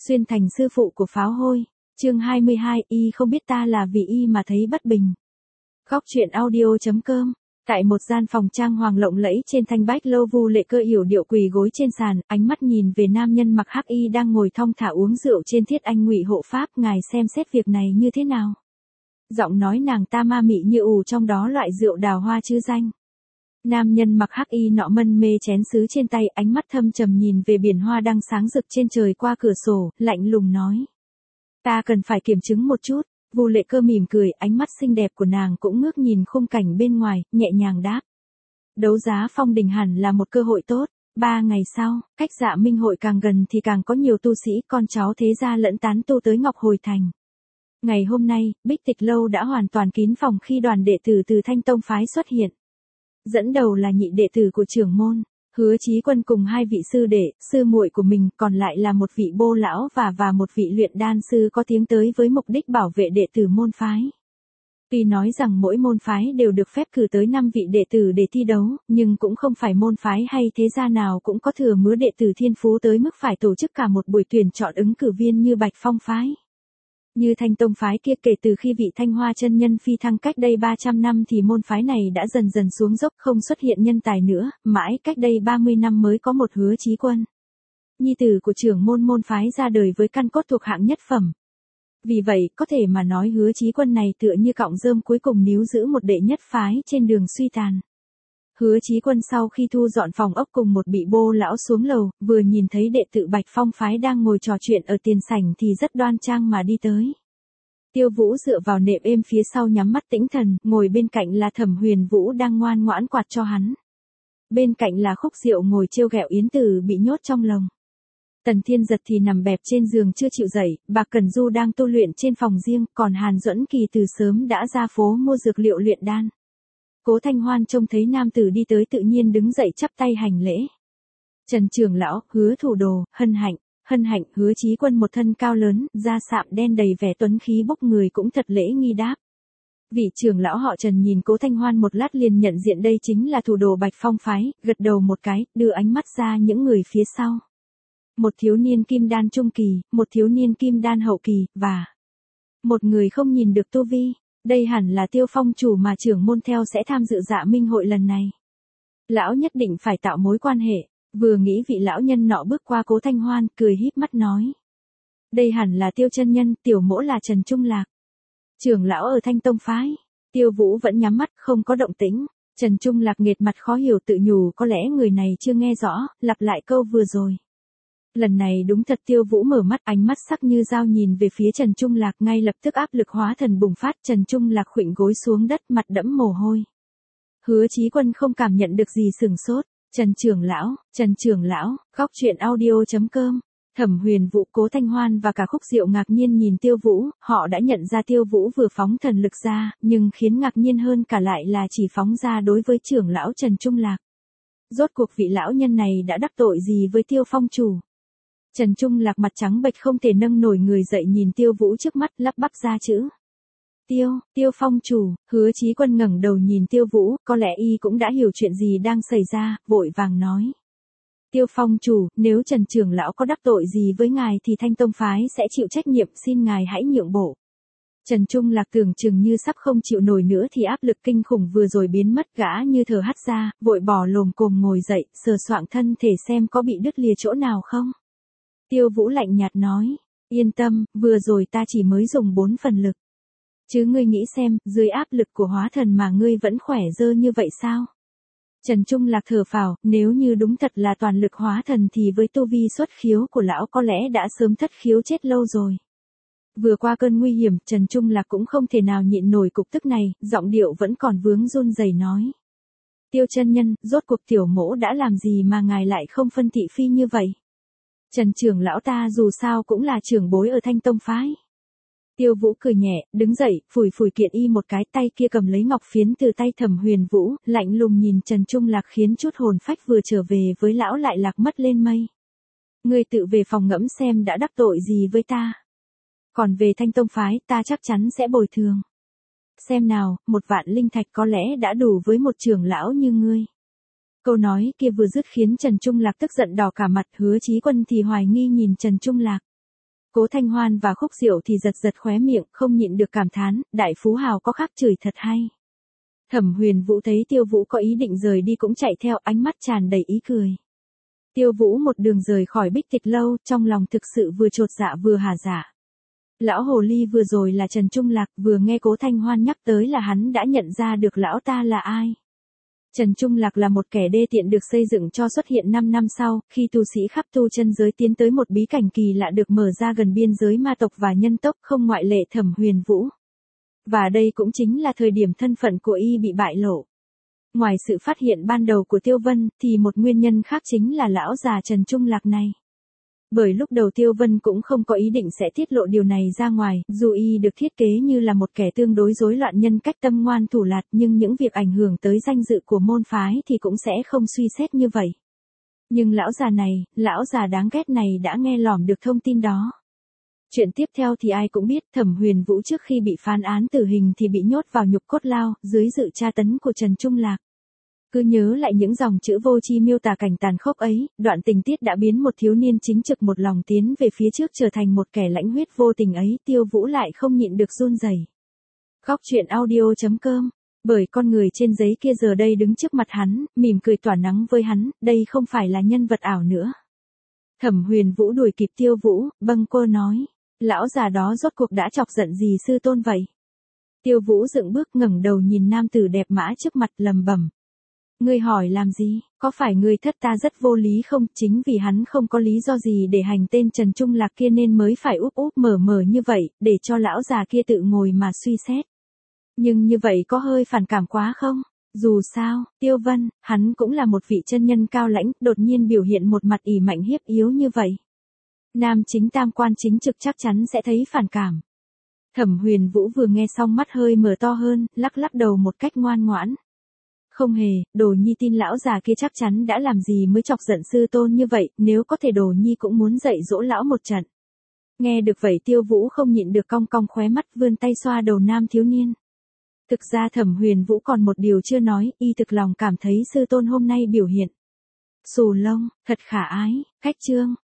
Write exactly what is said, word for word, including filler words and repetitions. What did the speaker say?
Xuyên thành sư phụ của pháo hôi. Chương hai mươi hai, y không biết ta là vì y mà thấy bất bình. Góc truyện audio.com. Tại một gian phòng trang hoàng lộng lẫy trên thanh bách lâu, Vu Lệ Cơ yểu điệu quỳ gối trên sàn, ánh mắt nhìn về nam nhân mặc hắc y đang ngồi thong thả uống rượu trên thiết anh ngụy hộ pháp. Ngài xem xét việc này như thế nào? Giọng nói nàng ta ma mị như ù trong đó loại rượu đào hoa chứ danh. Nam nhân mặc hắc y nọ mân mê chén sứ trên tay, ánh mắt thâm trầm nhìn về biển hoa đang sáng rực trên trời qua cửa sổ, lạnh lùng nói. Ta cần phải kiểm chứng một chút. Vu Lệ Cơ mỉm cười, ánh mắt xinh đẹp của nàng cũng ngước nhìn khung cảnh bên ngoài, nhẹ nhàng đáp. Đấu giá phong đình hẳn là một cơ hội tốt. Ba ngày sau, cách Dạ Minh hội càng gần thì càng có nhiều tu sĩ con cháu thế gia lẫn tán tu tới Ngọc Hồi Thành. Ngày hôm nay, Bích Tịch lâu đã hoàn toàn kín phòng khi đoàn đệ tử từ Thanh Tông phái xuất hiện. Dẫn đầu là nhị đệ tử của trưởng môn, Hứa Chí Quân cùng hai vị sư đệ, sư muội của mình, còn lại là một vị bô lão và và một vị luyện đan sư có tiếng tới với mục đích bảo vệ đệ tử môn phái. Tuy nói rằng mỗi môn phái đều được phép cử tới năm vị đệ tử để thi đấu, nhưng cũng không phải môn phái hay thế gia nào cũng có thừa mứa đệ tử thiên phú tới mức phải tổ chức cả một buổi tuyển chọn ứng cử viên như Bạch Phong phái. Như Thanh Tông phái kia, kể từ khi vị Thanh Hoa chân nhân phi thăng cách đây ba trăm năm thì môn phái này đã dần dần xuống dốc, không xuất hiện nhân tài nữa, mãi cách đây ba mươi năm mới có một Hứa Chí Quân. Nhi tử của trưởng môn môn phái ra đời với căn cốt thuộc hạng nhất phẩm. Vì vậy, có thể mà nói Hứa Chí Quân này tựa như cọng rơm cuối cùng níu giữ một đệ nhất phái trên đường suy tàn. Hứa Chí Quân sau khi thu dọn phòng ốc cùng một vị bô lão xuống lầu, vừa nhìn thấy đệ tử Bạch Phong phái đang ngồi trò chuyện ở tiền sảnh thì rất đoan trang mà đi tới. Tiêu Vũ dựa vào nệm êm phía sau nhắm mắt tĩnh thần, ngồi bên cạnh là Thẩm Huyền Vũ đang ngoan ngoãn quạt cho hắn. Bên cạnh là Khúc Diệu ngồi trêu ghẹo Yến Tử bị nhốt trong lồng. Tần Thiên Giật thì nằm bẹp trên giường chưa chịu dậy, Bạc Cẩn Du đang tu luyện trên phòng riêng, còn Hàn Duẫn Kỳ từ sớm đã ra phố mua dược liệu luyện đan. Cố Thanh Hoan trông thấy nam tử đi tới tự nhiên đứng dậy chắp tay hành lễ. Trần trưởng lão, Hứa thủ đồ, hân hạnh, hân hạnh. Hứa Chí Quân một thân cao lớn, da sạm đen đầy vẻ tuấn khí bốc người cũng thật lễ nghi đáp. Vị trưởng lão họ Trần nhìn Cố Thanh Hoan một lát liền nhận diện đây chính là thủ đồ Bạch Phong phái, gật đầu một cái, đưa ánh mắt ra những người phía sau. Một thiếu niên kim đan trung kỳ, một thiếu niên kim đan hậu kỳ, và một người không nhìn được tu vi. Đây hẳn là Tiêu Phong chủ mà trưởng môn theo sẽ tham dự Dạ Minh hội lần này. Lão nhất định phải tạo mối quan hệ. Vừa nghĩ vị lão nhân nọ bước qua Cố Thanh Hoan, cười híp mắt nói. Đây hẳn là Tiêu chân nhân, tiểu mỗ là Trần Trung Lạc. Trưởng lão ở Thanh Tông phái. Tiêu Vũ vẫn nhắm mắt không có động tĩnh. Trần Trung Lạc nghệt mặt khó hiểu tự nhủ có lẽ người này chưa nghe rõ, lặp lại câu vừa rồi. Lần này đúng thật. Tiêu Vũ mở mắt, ánh mắt sắc như dao nhìn về phía Trần Trung Lạc, ngay lập tức áp lực hóa thần bùng phát. Trần Trung Lạc khuỵu gối xuống đất, mặt đẫm mồ hôi. Hứa Chí Quân không cảm nhận được gì, sừng sốt. Trần trưởng lão, Trần trưởng lão. Góc truyện audio.com. Thẩm Huyền Vũ, Cố Thanh Hoan và cả Khúc Diệu ngạc nhiên nhìn Tiêu Vũ, họ đã nhận ra Tiêu Vũ vừa phóng thần lực ra, nhưng khiến ngạc nhiên hơn cả lại là chỉ phóng ra đối với trưởng lão Trần Trung Lạc. Rốt cuộc vị lão nhân này đã đắc tội gì với Tiêu Phong chủ? Trần Trung Lạc mặt trắng bệch không thể nâng nổi người dậy nhìn Tiêu Vũ trước mắt, lắp bắp ra chữ. Tiêu, Tiêu Phong chủ. Hứa Chí Quân ngẩng đầu nhìn Tiêu Vũ, có lẽ y cũng đã hiểu chuyện gì đang xảy ra, vội vàng nói. Tiêu Phong chủ, nếu Trần trưởng lão có đắc tội gì với ngài thì Thanh Tông phái sẽ chịu trách nhiệm, xin ngài hãy nhượng bộ. Trần Trung Lạc tưởng chừng như sắp không chịu nổi nữa thì áp lực kinh khủng vừa rồi biến mất, gã như thở hắt ra, vội bỏ lồm cồm ngồi dậy, sờ soạng thân thể xem có bị đứt lìa chỗ nào không. Tiêu Vũ lạnh nhạt nói, yên tâm, vừa rồi ta chỉ mới dùng bốn phần lực. Chứ ngươi nghĩ xem, dưới áp lực của hóa thần mà ngươi vẫn khỏe dơ như vậy sao? Trần Trung Lạc thở phào, nếu như đúng thật là toàn lực hóa thần thì với tu vi xuất khiếu của lão có lẽ đã sớm thất khiếu chết lâu rồi. Vừa qua cơn nguy hiểm, Trần Trung Lạc cũng không thể nào nhịn nổi cục tức này, giọng điệu vẫn còn vướng run rẩy nói. Tiêu chân nhân, rốt cuộc tiểu mỗ đã làm gì mà ngài lại không phân thị phi như vậy? Trần trưởng lão ta dù sao cũng là trưởng bối ở Thanh Tông phái. Tiêu Vũ cười nhẹ, đứng dậy, phủi phủi kiện y một cái, tay kia cầm lấy ngọc phiến từ tay Thẩm Huyền Vũ, lạnh lùng nhìn Trần Trung Lạc khiến chút hồn phách vừa trở về với lão lại lạc mất lên mây. Ngươi tự về phòng ngẫm xem đã đắc tội gì với ta. Còn về Thanh Tông phái, ta chắc chắn sẽ bồi thường. Xem nào, một vạn linh thạch có lẽ đã đủ với một trưởng lão như ngươi. Câu nói kia vừa dứt khiến Trần Trung Lạc tức giận đỏ cả mặt. Hứa Chí Quân thì hoài nghi nhìn Trần Trung Lạc. Cố Thanh Hoan và Khúc Diệu thì giật giật khóe miệng, không nhịn được cảm thán, đại phú hào có khác chửi thật hay. Thẩm Huyền Vũ thấy Tiêu Vũ có ý định rời đi cũng chạy theo, ánh mắt tràn đầy ý cười. Tiêu Vũ một đường rời khỏi Bích Tịch Lâu, trong lòng thực sự vừa chột dạ vừa hả dạ. Lão hồ ly vừa rồi là Trần Trung Lạc, vừa nghe Cố Thanh Hoan nhắc tới là hắn đã nhận ra được lão ta là ai. Trần Trung Lạc là một kẻ đê tiện được xây dựng cho xuất hiện năm năm sau, khi tu sĩ khắp tu chân giới tiến tới một bí cảnh kỳ lạ được mở ra gần biên giới ma tộc và nhân tộc, không ngoại lệ Thẩm Huyền Vũ. Và đây cũng chính là thời điểm thân phận của y bị bại lộ. Ngoài sự phát hiện ban đầu của Tiêu Vân, thì một nguyên nhân khác chính là lão già Trần Trung Lạc này. Bởi lúc đầu Tiêu Vân cũng không có ý định sẽ tiết lộ điều này ra ngoài, dù y được thiết kế như là một kẻ tương đối rối loạn nhân cách tâm ngoan thủ lạt, nhưng những việc ảnh hưởng tới danh dự của môn phái thì cũng sẽ không suy xét như vậy. Nhưng lão già này, lão già đáng ghét này đã nghe lỏm được thông tin đó. Chuyện tiếp theo thì ai cũng biết, Thẩm Huyền Vũ trước khi bị phán án tử hình thì bị nhốt vào nhục cốt lao, dưới sự tra tấn của Trần Trung Lạc. Cứ nhớ lại những dòng chữ vô tri miêu tả cảnh tàn khốc ấy, đoạn tình tiết đã biến một thiếu niên chính trực một lòng tiến về phía trước trở thành một kẻ lãnh huyết vô tình ấy, Tiêu Vũ lại không nhịn được run rẩy. Góc truyện audio chấm com, bởi con người trên giấy kia giờ đây đứng trước mặt hắn, mỉm cười tỏa nắng với hắn, đây không phải là nhân vật ảo nữa. Thẩm Huyền Vũ đuổi kịp Tiêu Vũ, bâng quơ nói, lão già đó rốt cuộc đã chọc giận gì sư tôn vậy? Tiêu Vũ dựng bước ngẩng đầu nhìn nam tử đẹp mã trước mặt lầm bẩm. Ngươi hỏi làm gì, có phải ngươi thất ta rất vô lý không? Chính vì hắn không có lý do gì để hành tên Trần Trung Lạc kia nên mới phải úp úp mở mở như vậy, để cho lão già kia tự ngồi mà suy xét. Nhưng như vậy có hơi phản cảm quá không? Dù sao, Tiêu Vân, hắn cũng là một vị chân nhân cao lãnh, đột nhiên biểu hiện một mặt ỷ mạnh hiếp yếu như vậy. Nam chính tam quan chính trực chắc chắn sẽ thấy phản cảm. Thẩm Huyền Vũ vừa nghe xong mắt hơi mở to hơn, lắc lắc đầu một cách ngoan ngoãn. Không hề, Đồ Nhi tin lão già kia chắc chắn đã làm gì mới chọc giận sư tôn như vậy, nếu có thể Đồ Nhi cũng muốn dạy dỗ lão một trận. Nghe được vậy Tiêu Vũ không nhịn được cong cong khóe mắt, vươn tay xoa đầu nam thiếu niên. Thực ra Thẩm Huyền Vũ còn một điều chưa nói, y thực lòng cảm thấy sư tôn hôm nay biểu hiện xù lông, thật khả ái, khách trương,